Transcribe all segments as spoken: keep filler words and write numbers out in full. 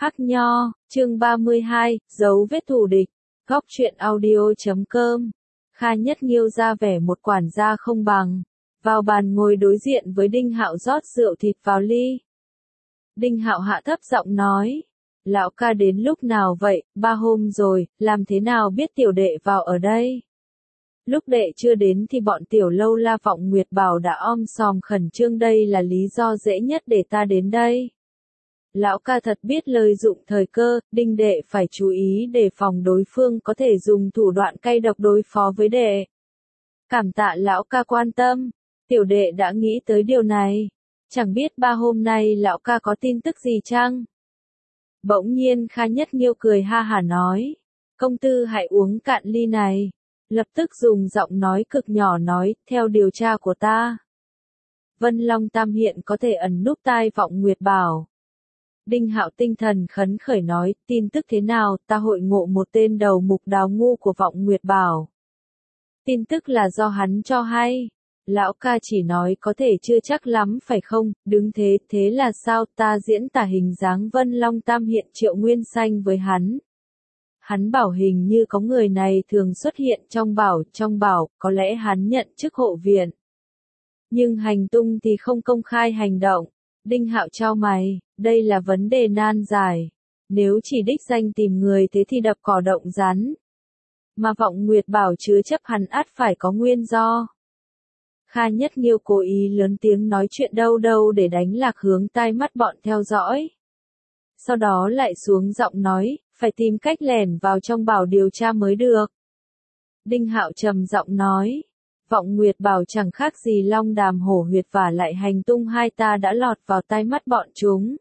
Hắc Nho, chương ba mươi hai, dấu vết thù địch, góc truyện audio chấm com. Kha Nhất Nghiêu ra vẻ một quản gia không bằng, vào bàn ngồi đối diện với Đinh Hạo rót rượu thịt vào ly. Đinh Hạo hạ thấp giọng nói, lão ca đến lúc nào vậy, ba hôm rồi, làm thế nào biết tiểu đệ vào ở đây? Lúc đệ chưa đến thì bọn tiểu lâu la Vọng Nguyệt Bảo đã om sòm khẩn trương, đây là lý do dễ nhất để ta đến đây. Lão ca thật biết lợi dụng thời cơ, Đinh đệ phải chú ý đề phòng đối phương có thể dùng thủ đoạn cay độc đối phó với đệ. Cảm tạ lão ca quan tâm, tiểu đệ đã nghĩ tới điều này, chẳng biết ba hôm nay lão ca có tin tức gì chăng? Bỗng nhiên Kha Nhất Nghiêu cười ha hả nói, công tử hãy uống cạn ly này. Lập tức dùng giọng nói cực nhỏ nói, theo điều tra của ta, Vân Long Tam hiện có thể ẩn núp tai Vọng Nguyệt Bảo. Đinh Hạo tinh thần khấn khởi nói, tin tức thế nào, ta hội ngộ một tên đầu mục đào ngu của Vọng Nguyệt Bảo. Tin tức là do hắn cho hay. Lão ca chỉ nói có thể chưa chắc lắm phải không, đứng thế, thế là sao, ta diễn tả hình dáng Vân Long Tam hiện Triệu Nguyên Xanh với hắn. Hắn bảo hình như có người này thường xuất hiện trong bảo, trong bảo, có lẽ hắn nhận chức hộ viện. Nhưng hành tung thì không công khai hành động. Đinh Hạo chau mày, đây là vấn đề nan giải. Nếu chỉ đích danh tìm người thế thì đập cỏ động rắn. Mà Vọng Nguyệt Bảo chứa chấp hắn ắt phải có nguyên do. Kha Nhất Nghiêu cố ý lớn tiếng nói chuyện đâu đâu để đánh lạc hướng tai mắt bọn theo dõi. Sau đó lại xuống giọng nói, phải tìm cách lẻn vào trong bảo điều tra mới được. Đinh Hạo trầm giọng nói, Vọng Nguyệt Bảo chẳng khác gì Long Đàm Hổ Huyệt, và lại hành tung hai ta đã lọt vào tai mắt bọn chúng.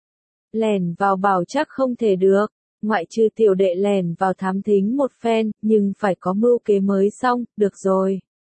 Lẻn vào bảo chắc không thể được, ngoại trừ tiểu đệ lẻn vào thám thính một phen, nhưng phải có mưu kế mới xong, được rồi.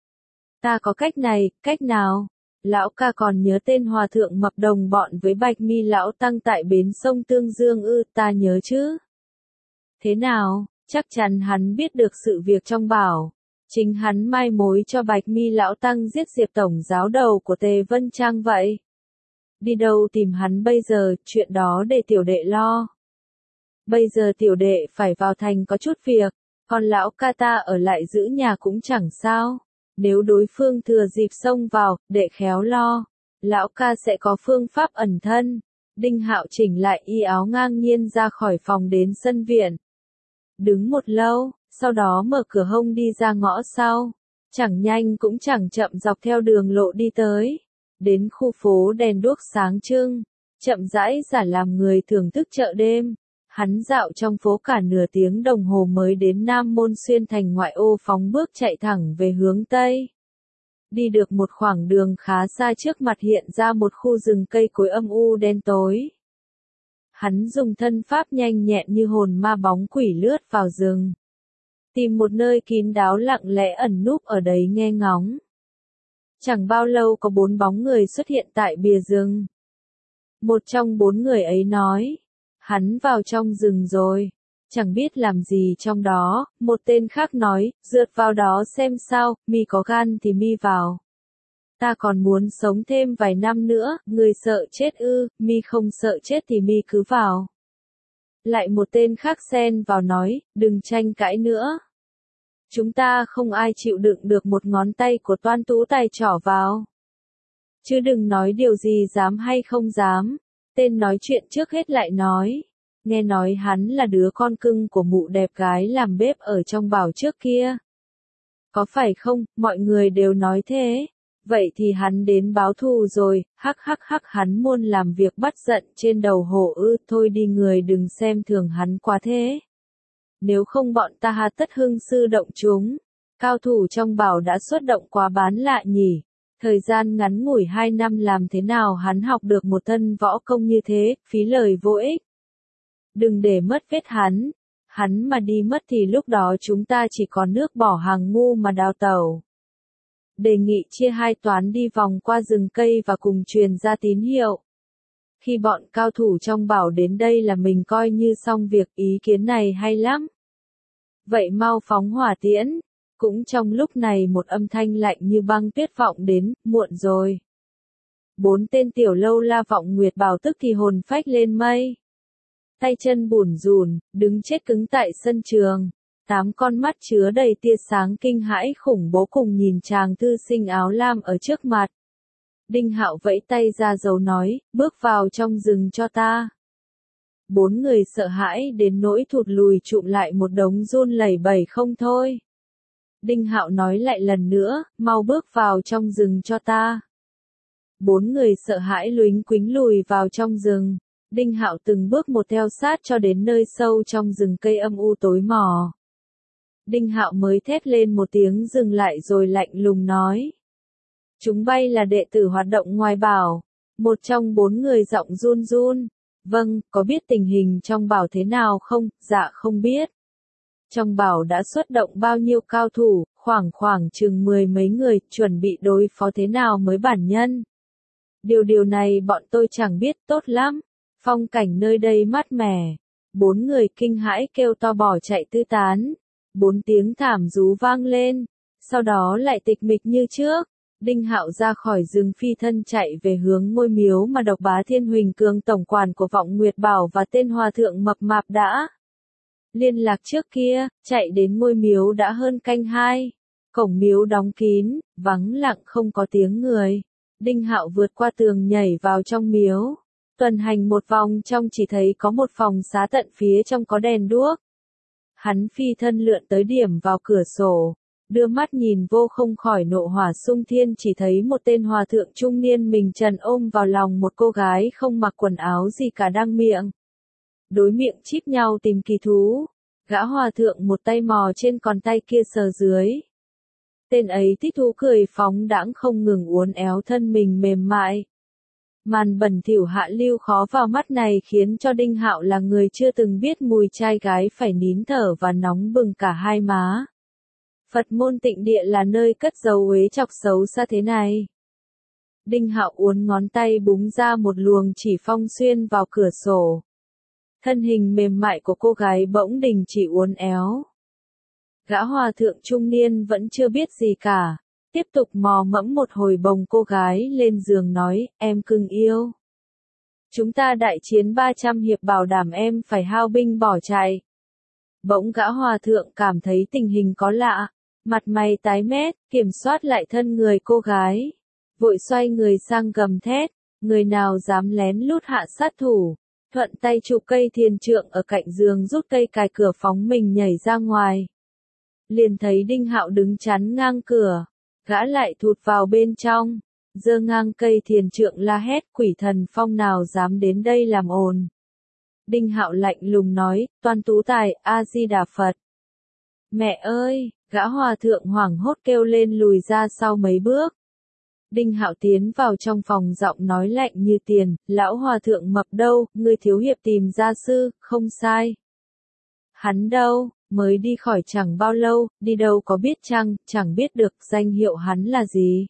Ta có cách này, cách nào? Lão ca còn nhớ tên hòa thượng mập đồng bọn với Bạch Mi lão tăng tại bến sông Tương Dương ư? Ta nhớ chứ. Thế nào, chắc chắn hắn biết được sự việc trong bảo. Chính hắn mai mối cho Bạch Mi lão tăng giết Diệp tổng giáo đầu của Tề Vân Trang vậy. Đi đâu tìm hắn bây giờ, chuyện đó để tiểu đệ lo. Bây giờ tiểu đệ phải vào thành có chút việc, còn lão ca ta ở lại giữ nhà cũng chẳng sao. Nếu đối phương thừa dịp xông vào, đệ khéo lo. Lão ca sẽ có phương pháp ẩn thân. Đinh Hạo chỉnh lại y áo ngang nhiên ra khỏi phòng đến sân viện. Đứng một lâu, sau đó mở cửa hông đi ra ngõ sau. Chẳng nhanh cũng chẳng chậm dọc theo đường lộ đi tới. Đến khu phố đèn đuốc sáng trưng. Chậm rãi giả làm người thưởng thức chợ đêm. Hắn dạo trong phố cả nửa tiếng đồng hồ mới đến Nam Môn xuyên thành ngoại ô, phóng bước chạy thẳng về hướng Tây. Đi được một khoảng đường khá xa, trước mặt hiện ra một khu rừng cây cối âm u đen tối. Hắn dùng thân pháp nhanh nhẹn như hồn ma bóng quỷ lướt vào rừng. Tìm một nơi kín đáo lặng lẽ ẩn núp ở đấy nghe ngóng. Chẳng bao lâu có bốn bóng người xuất hiện tại bìa rừng. Một trong bốn người ấy nói, hắn vào trong rừng rồi, chẳng biết làm gì trong đó. Một tên khác nói, rượt vào đó xem sao, mi có gan thì mi vào. Ta còn muốn sống thêm vài năm nữa, người sợ chết ư, mi không sợ chết thì mi cứ vào. Lại một tên khác xen vào nói, đừng tranh cãi nữa. Chúng ta không ai chịu đựng được một ngón tay của toan tú tài trỏ vào. Chứ đừng nói điều gì dám hay không dám. Tên nói chuyện trước hết lại nói, nghe nói hắn là đứa con cưng của mụ đẹp gái làm bếp ở trong bảo trước kia. Có phải không, mọi người đều nói thế. Vậy thì hắn đến báo thù rồi, hắc hắc hắc, hắn muốn làm việc bắt giận trên đầu hổ ư, thôi đi, người đừng xem thường hắn quá thế. Nếu không bọn ta hà tất hưng sư động chúng. Cao thủ trong bảo đã xuất động quá bán lạ nhỉ. Thời gian ngắn ngủi hai năm làm thế nào hắn học được một thân võ công như thế, phí lời vô ích. Đừng để mất vết hắn. Hắn mà đi mất thì lúc đó chúng ta chỉ còn nước bỏ hàng ngu mà đào tẩu. Đề nghị chia hai toán đi vòng qua rừng cây và cùng truyền ra tín hiệu. Khi bọn cao thủ trong bảo đến đây là mình coi như xong việc, ý kiến này hay lắm. Vậy mau phóng hỏa tiễn. Cũng trong lúc này một âm thanh lạnh như băng tuyết vọng đến, muộn rồi. Bốn tên tiểu lâu la Vọng Nguyệt Bảo tức thì hồn phách lên mây. tay chân bủn rủn, đứng chết cứng tại sân trường. Tám con mắt chứa đầy tia sáng kinh hãi khủng bố cùng nhìn chàng thư sinh áo lam ở trước mặt. Đinh Hạo vẫy tay ra dấu nói, bước vào trong rừng cho ta. Bốn người sợ hãi đến nỗi thụt lùi chụm lại một đống run lẩy bẩy không thôi. Đinh Hạo nói lại lần nữa, mau bước vào trong rừng cho ta. Bốn người sợ hãi luính quính lùi vào trong rừng. Đinh Hạo từng bước một theo sát cho đến nơi sâu trong rừng cây âm u tối mò. Đinh Hạo mới thét lên một tiếng dừng lại rồi lạnh lùng nói. Chúng bay là đệ tử hoạt động ngoài bảo. Một trong bốn người giọng run run. Vâng, có biết tình hình trong bảo thế nào không? Dạ không biết. Trong bảo đã xuất động bao nhiêu cao thủ, khoảng khoảng chừng mười mấy người, chuẩn bị đối phó thế nào mới bản nhân. Điều điều này bọn tôi chẳng biết, tốt lắm. Phong cảnh nơi đây mát mẻ. Bốn người kinh hãi kêu to bỏ chạy tứ tán. Bốn tiếng thảm rú vang lên. Sau đó lại tịch mịch như trước. Đinh Hạo ra khỏi rừng phi thân chạy về hướng ngôi miếu mà Độc Bá Thiên Huỳnh Cương tổng quản của Vọng Nguyệt Bảo và tên hòa thượng mập mạp đã liên lạc trước kia, chạy đến ngôi miếu đã hơn canh hai. Cổng miếu đóng kín, vắng lặng không có tiếng người. Đinh Hạo vượt qua tường nhảy vào trong miếu. Tuần hành một vòng trong chỉ thấy có một phòng xá tận phía trong có đèn đuốc. Hắn phi thân lượn tới điểm vào cửa sổ. Đưa mắt nhìn vô không khỏi nộ hỏa sung thiên chỉ thấy một tên hòa thượng trung niên mình trần ôm vào lòng một cô gái không mặc quần áo gì cả đang miệng. Đối miệng chít nhau tìm kỳ thú. Gã hòa thượng một tay mò trên còn tay kia sờ dưới. Tên ấy thích thú cười phóng đãng không ngừng uốn éo thân mình mềm mại. Màn bẩn thỉu hạ lưu khó vào mắt này khiến cho Đinh Hạo là người chưa từng biết mùi trai gái phải nín thở và nóng bừng cả hai má. Phật môn Tịnh Địa là nơi cất giấu uế chọc xấu xa thế này. Đinh Hạo uốn ngón tay búng ra một luồng chỉ phong xuyên vào cửa sổ. Thân hình mềm mại của cô gái bỗng đình chỉ uốn éo. Gã hòa thượng trung niên vẫn chưa biết gì cả. Tiếp tục mò mẫm một hồi bồng cô gái lên giường nói, em cưng yêu. Chúng ta đại chiến ba trăm hiệp bảo đảm em phải hao binh bỏ chạy. Bỗng gã hòa thượng cảm thấy tình hình có lạ. Mặt mày tái mét, kiểm soát lại thân người cô gái. Vội xoay người sang gầm thét, người nào dám lén lút hạ sát thủ. Thuận tay chụp cây thiền trượng ở cạnh giường rút cây cài cửa phóng mình nhảy ra ngoài. Liền thấy Đinh Hạo đứng chắn ngang cửa. Gã lại thụt vào bên trong. Giơ ngang cây thiền trượng la hét quỷ thần phong nào dám đến đây làm ồn. Đinh Hạo lạnh lùng nói, toan tú tài, A-di-đà Phật. Mẹ ơi! Gã hòa thượng hoảng hốt kêu lên lùi ra sau mấy bước. Đinh Hạo tiến vào trong phòng giọng nói lạnh như tiền, lão hòa thượng mập đâu, ngươi thiếu hiệp tìm gia sư, không sai. Hắn đâu, mới đi khỏi chẳng bao lâu, đi đâu có biết chăng, chẳng biết được danh hiệu hắn là gì.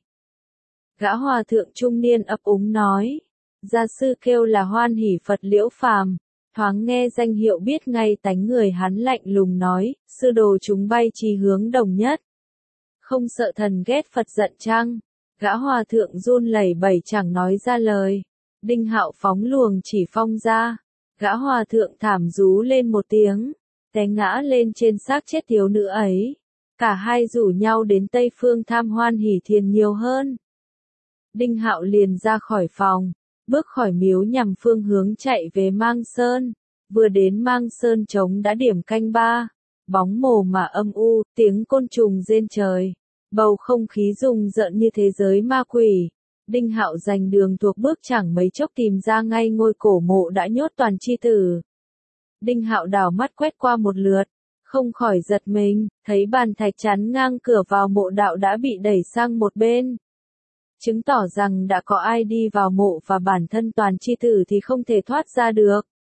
Gã hòa thượng trung niên ấp úng nói, gia sư kêu là Hoan Hỷ Phật Liễu Phàm. Thoáng nghe danh hiệu biết ngay tánh người hắn lạnh lùng nói, sư đồ chúng bay chi hướng đồng nhất. Không sợ thần ghét Phật giận chăng? Gã hòa thượng run lẩy bẩy chẳng nói ra lời. Đinh Hạo phóng luồng chỉ phong ra. Gã hòa thượng thảm rú lên một tiếng, té ngã lên trên xác chết thiếu nữ ấy. Cả hai rủ nhau đến Tây Phương tham Hoan Hỷ Thiền nhiều hơn. Đinh Hạo liền ra khỏi phòng. Bước khỏi miếu nhằm phương hướng chạy về Mang Sơn. Vừa đến Mang Sơn trống đã điểm canh ba. Bóng mồ mà âm u, tiếng côn trùng rên trời. Bầu không khí rùng rợn như thế giới ma quỷ. Đinh Hạo giành đường thuộc bước chẳng mấy chốc tìm ra ngay ngôi cổ mộ đã nhốt toàn chi tử. Đinh Hạo đảo mắt quét qua một lượt. Không khỏi giật mình, thấy bàn thạch chắn ngang cửa vào mộ đạo đã bị đẩy sang một bên. Chứng tỏ rằng đã có ai đi vào mộ và bản thân toàn chi tử thì không thể thoát ra được.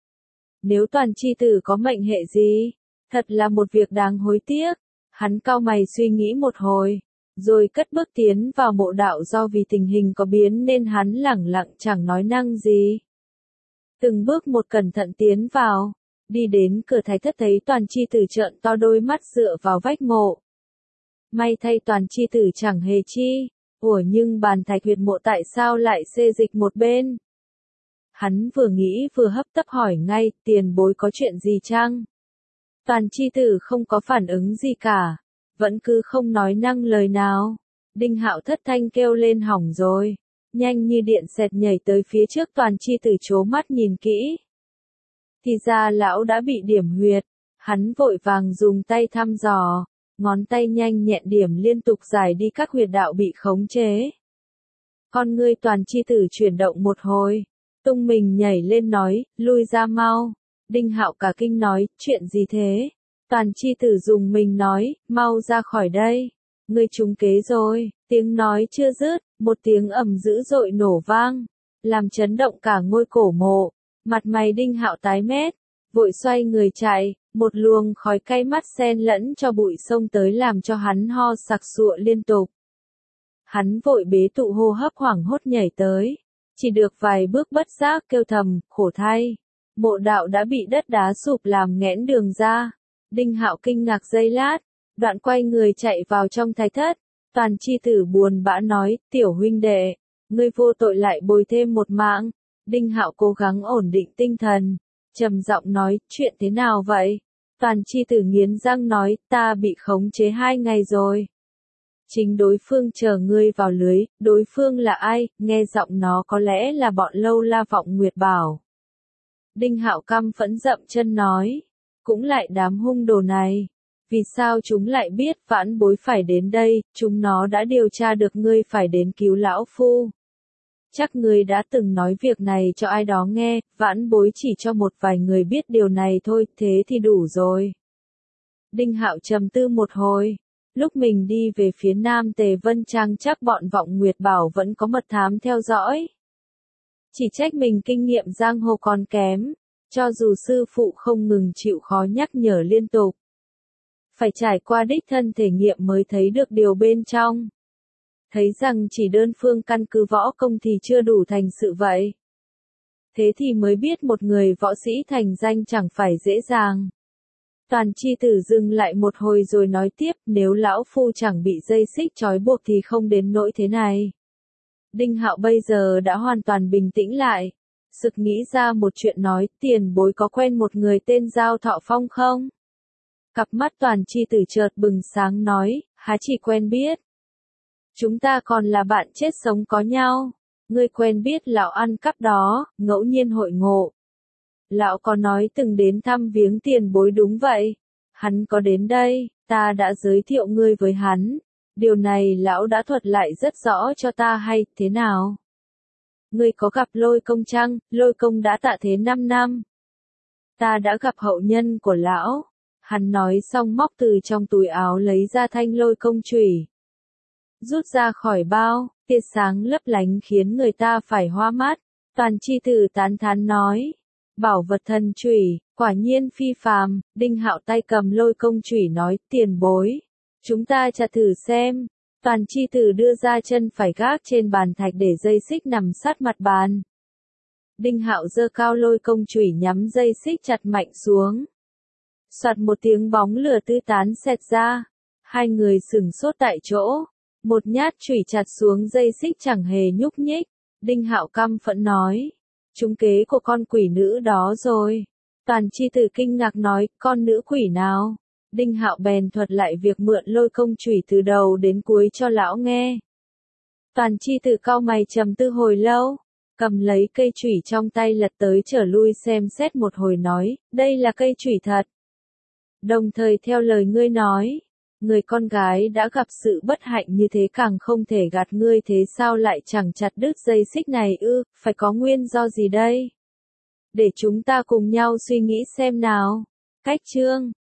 Nếu toàn chi tử có mệnh hệ gì, thật là một việc đáng hối tiếc. Hắn cau mày suy nghĩ một hồi, rồi cất bước tiến vào mộ đạo do vì tình hình có biến nên hắn lẳng lặng chẳng nói năng gì. Từng bước một cẩn thận tiến vào, đi đến cửa thái thất thấy toàn chi tử trợn to đôi mắt dựa vào vách mộ. May thay toàn chi tử chẳng hề chi. Ủa nhưng bàn thạch huyệt mộ tại sao lại xê dịch một bên? Hắn vừa nghĩ vừa hấp tấp hỏi ngay, tiền bối có chuyện gì chăng? Toàn chi tử không có phản ứng gì cả, vẫn cứ không nói năng lời nào. Đinh Hạo thất thanh kêu lên hỏng rồi, nhanh như điện xẹt nhảy tới phía trước toàn chi tử trố mắt nhìn kỹ. Thì ra lão đã bị điểm huyệt, hắn vội vàng dùng tay thăm dò, ngón tay nhanh nhẹn điểm liên tục giải đi các huyệt đạo bị khống chế. Con ngươi toàn chi tử chuyển động một hồi, tung mình nhảy lên nói, lui ra mau. Đinh Hạo cả kinh nói, chuyện gì thế? Toàn chi tử dùng mình nói, mau ra khỏi đây. Ngươi trúng kế rồi, tiếng nói chưa dứt, một tiếng ầm dữ dội nổ vang, làm chấn động cả ngôi cổ mộ. Mặt mày Đinh Hạo tái mét, vội xoay người chạy, một luồng khói cay mắt xen lẫn cho bụi xông tới làm cho hắn ho sặc sụa liên tục. Hắn vội bế tụ hô hấp hoảng hốt nhảy tới, chỉ được vài bước bất giác kêu thầm, khổ thay. Mộ đạo đã bị đất đá sụp làm nghẽn đường ra. Đinh Hạo kinh ngạc giây lát, đoạn quay người chạy vào trong thạch thất. Toàn chi tử buồn bã nói, tiểu huynh đệ, ngươi vô tội lại bồi thêm một mạng. Đinh Hạo cố gắng ổn định tinh thần, trầm giọng nói, chuyện thế nào vậy? Toàn chi tử nghiến răng nói, ta bị khống chế hai ngày rồi. Chính đối phương chờ ngươi vào lưới, đối phương là ai? Nghe giọng nó có lẽ là bọn Lâu La Vọng Nguyệt Bảo. Đinh Hạo căm phẫn dậm chân nói, cũng lại đám hung đồ này. Vì sao chúng lại biết vãn bối phải đến đây, chúng nó đã điều tra được ngươi phải đến cứu lão phu. Chắc ngươi đã từng nói việc này cho ai đó nghe, vãn bối chỉ cho một vài người biết điều này thôi, thế thì đủ rồi. Đinh Hạo trầm tư một hồi, lúc mình đi về phía nam Tề Vân Trang chắc bọn Vọng Nguyệt Bảo vẫn có mật thám theo dõi. Chỉ trách mình kinh nghiệm giang hồ còn kém, cho dù sư phụ không ngừng chịu khó nhắc nhở liên tục. Phải trải qua đích thân thể nghiệm mới thấy được điều bên trong. Thấy rằng chỉ đơn phương căn cứ võ công thì chưa đủ thành sự vậy. Thế thì mới biết một người võ sĩ thành danh chẳng phải dễ dàng. Toàn chi tử dừng lại một hồi rồi nói tiếp, nếu lão phu chẳng bị dây xích trói buộc thì không đến nỗi thế này. Đinh Hạo bây giờ đã hoàn toàn bình tĩnh lại, sực nghĩ ra một chuyện nói, tiền bối có quen một người tên Giao Thọ Phong không? Cặp mắt toàn chi tử chợt bừng sáng nói, há chỉ quen biết. Chúng ta còn là bạn chết sống có nhau. Ngươi quen biết lão ăn cắp đó, ngẫu nhiên hội ngộ. Lão có nói từng đến thăm viếng tiền bối đúng vậy. Hắn có đến đây, ta đã giới thiệu ngươi với hắn. Điều này lão đã thuật lại rất rõ cho ta hay, thế nào? Ngươi có gặp Lôi Công chăng? Lôi Công đã tạ thế năm năm. Ta đã gặp hậu nhân của lão. Hắn nói xong móc từ trong túi áo lấy ra thanh Lôi Công chùy. Rút ra khỏi bao, tia sáng lấp lánh khiến người ta phải hoa mắt. Toàn chi tử tán thán nói, bảo vật thần chùy, quả nhiên phi phàm. Đinh Hạo tay cầm Lôi Công chùy nói, tiền bối, chúng ta chặt thử xem. Toàn chi tử đưa ra chân phải gác trên bàn thạch để dây xích nằm sát mặt bàn. Đinh Hạo giơ cao Lôi Công chùy nhắm dây xích chặt mạnh xuống. Soạt một tiếng bóng lửa tứ tán xẹt ra, hai người sửng sốt tại chỗ. Một nhát chùy chặt xuống dây xích chẳng hề nhúc nhích. Đinh Hạo căm phẫn nói, trúng kế của con quỷ nữ đó rồi. Toàn chi tử kinh ngạc nói, con nữ quỷ nào? Đinh Hạo bèn thuật lại việc mượn Lôi Công chùy từ đầu đến cuối cho lão nghe. Toàn chi tử cau mày trầm tư hồi lâu, cầm lấy cây chùy trong tay lật tới trở lui xem xét một hồi nói, đây là cây chùy thật. Đồng thời theo lời ngươi nói, người con gái đã gặp sự bất hạnh như thế càng không thể gạt ngươi, thế sao lại chẳng chặt đứt dây xích này ư, phải có nguyên do gì đây? Để chúng ta cùng nhau suy nghĩ xem nào. Cách chương